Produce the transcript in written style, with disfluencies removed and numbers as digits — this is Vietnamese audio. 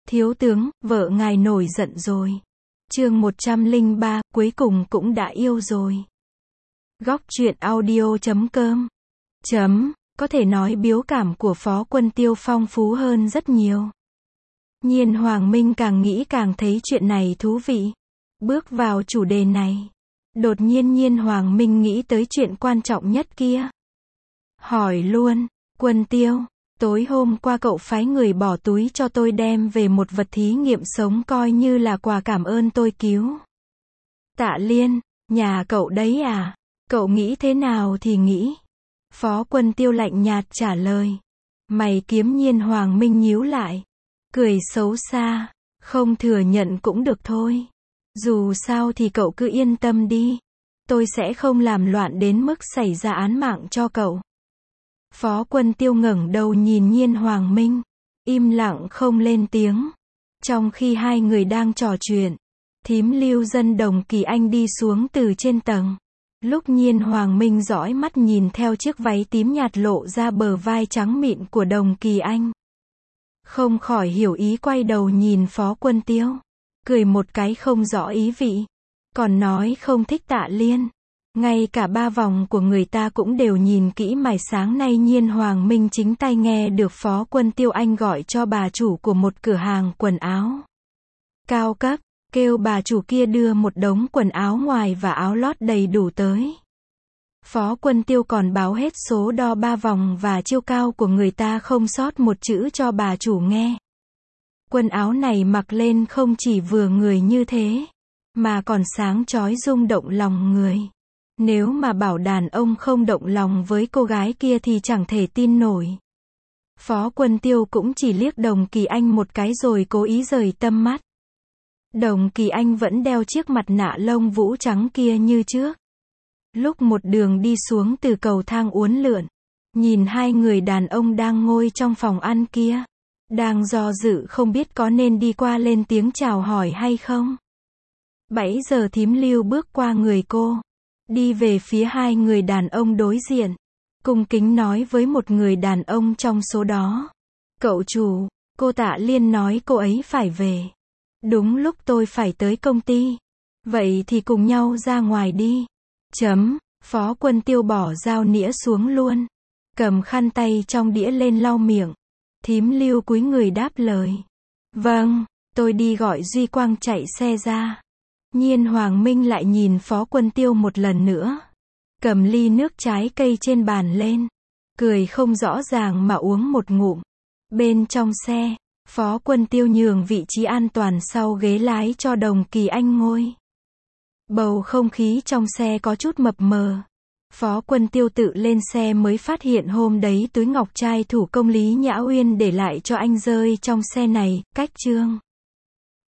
Thiếu tướng, vợ ngài nổi giận rồi. Chương 103, cuối cùng cũng đã yêu rồi. Góc truyện audio.com Có thể nói biếu cảm của Phó Quân Tiêu phong phú hơn rất nhiều. Nhiên Hoàng Minh càng nghĩ càng thấy chuyện này thú vị. Bước vào chủ đề này, đột nhiên Nhiên Hoàng Minh nghĩ tới chuyện quan trọng nhất kia. Hỏi luôn, Quân Tiêu, tối hôm qua cậu phái người bỏ túi cho tôi đem về một vật thí nghiệm sống coi như là quà cảm ơn tôi cứu. Tạ Liên, nhà cậu đấy à? Cậu nghĩ thế nào thì nghĩ. Phó Quân Tiêu lạnh nhạt trả lời. Mày kiếm Nhiên Hoàng Minh nhíu lại. Cười xấu xa, không thừa nhận cũng được thôi. Dù sao thì cậu cứ yên tâm đi. Tôi sẽ không làm loạn đến mức xảy ra án mạng cho cậu. Phó Quân Tiêu ngẩng đầu nhìn Nhiên Hoàng Minh, im lặng không lên tiếng. Trong khi hai người đang trò chuyện, thím Lưu Dân Đồng Kỳ Anh đi xuống từ trên tầng. Lúc Nhiên Hoàng Minh dõi mắt nhìn theo chiếc váy tím nhạt lộ ra bờ vai trắng mịn của Đồng Kỳ Anh, không khỏi hiểu ý quay đầu nhìn Phó Quân Tiêu, cười một cái không rõ ý vị, còn nói không thích Tạ Liên. Ngay cả ba vòng của người ta cũng đều nhìn kỹ mày. Sáng nay Nhiên Hoàng Minh chính tay nghe được Phó Quân Tiêu Anh gọi cho bà chủ của một cửa hàng quần áo cao cấp, kêu bà chủ kia đưa một đống quần áo ngoài và áo lót đầy đủ tới. Phó Quân Tiêu còn báo hết số đo ba vòng và chiều cao của người ta không sót một chữ cho bà chủ nghe. Quần áo này mặc lên không chỉ vừa người như thế, mà còn sáng chói rung động lòng người. Nếu mà bảo đàn ông không động lòng với cô gái kia thì chẳng thể tin nổi. Phó Quân Tiêu cũng chỉ liếc Đồng Kỳ Anh một cái rồi cố ý rời tầm mắt. Đồng Kỳ Anh vẫn đeo chiếc mặt nạ lông vũ trắng kia như trước. Lúc một đường đi xuống từ cầu thang uốn lượn, nhìn hai người đàn ông đang ngồi trong phòng ăn kia, đang do dự không biết có nên đi qua lên tiếng chào hỏi hay không. 7 giờ thím Lưu bước qua người cô, đi về phía hai người đàn ông đối diện, cung kính nói với một người đàn ông trong số đó. Cậu chủ, cô Tạ Liên nói cô ấy phải về. Đúng lúc tôi phải tới công ty. Vậy thì cùng nhau ra ngoài đi. Phó Quân Tiêu bỏ dao nĩa xuống luôn, cầm khăn tay trong đĩa lên lau miệng. Thím Lưu cúi người đáp lời. Vâng, tôi đi gọi Duy Quang chạy xe ra. Nhiên Hoàng Minh lại nhìn Phó Quân Tiêu một lần nữa, cầm ly nước trái cây trên bàn lên, cười không rõ ràng mà uống một ngụm. Bên trong xe, Phó Quân Tiêu nhường vị trí an toàn sau ghế lái cho Đồng Kỳ Anh ngồi. Bầu không khí trong xe có chút mập mờ. Phó Quân Tiêu tự lên xe mới phát hiện hôm đấy túi ngọc trai thủ công Lý Nhã Uyên để lại cho anh rơi trong xe này. Cách chương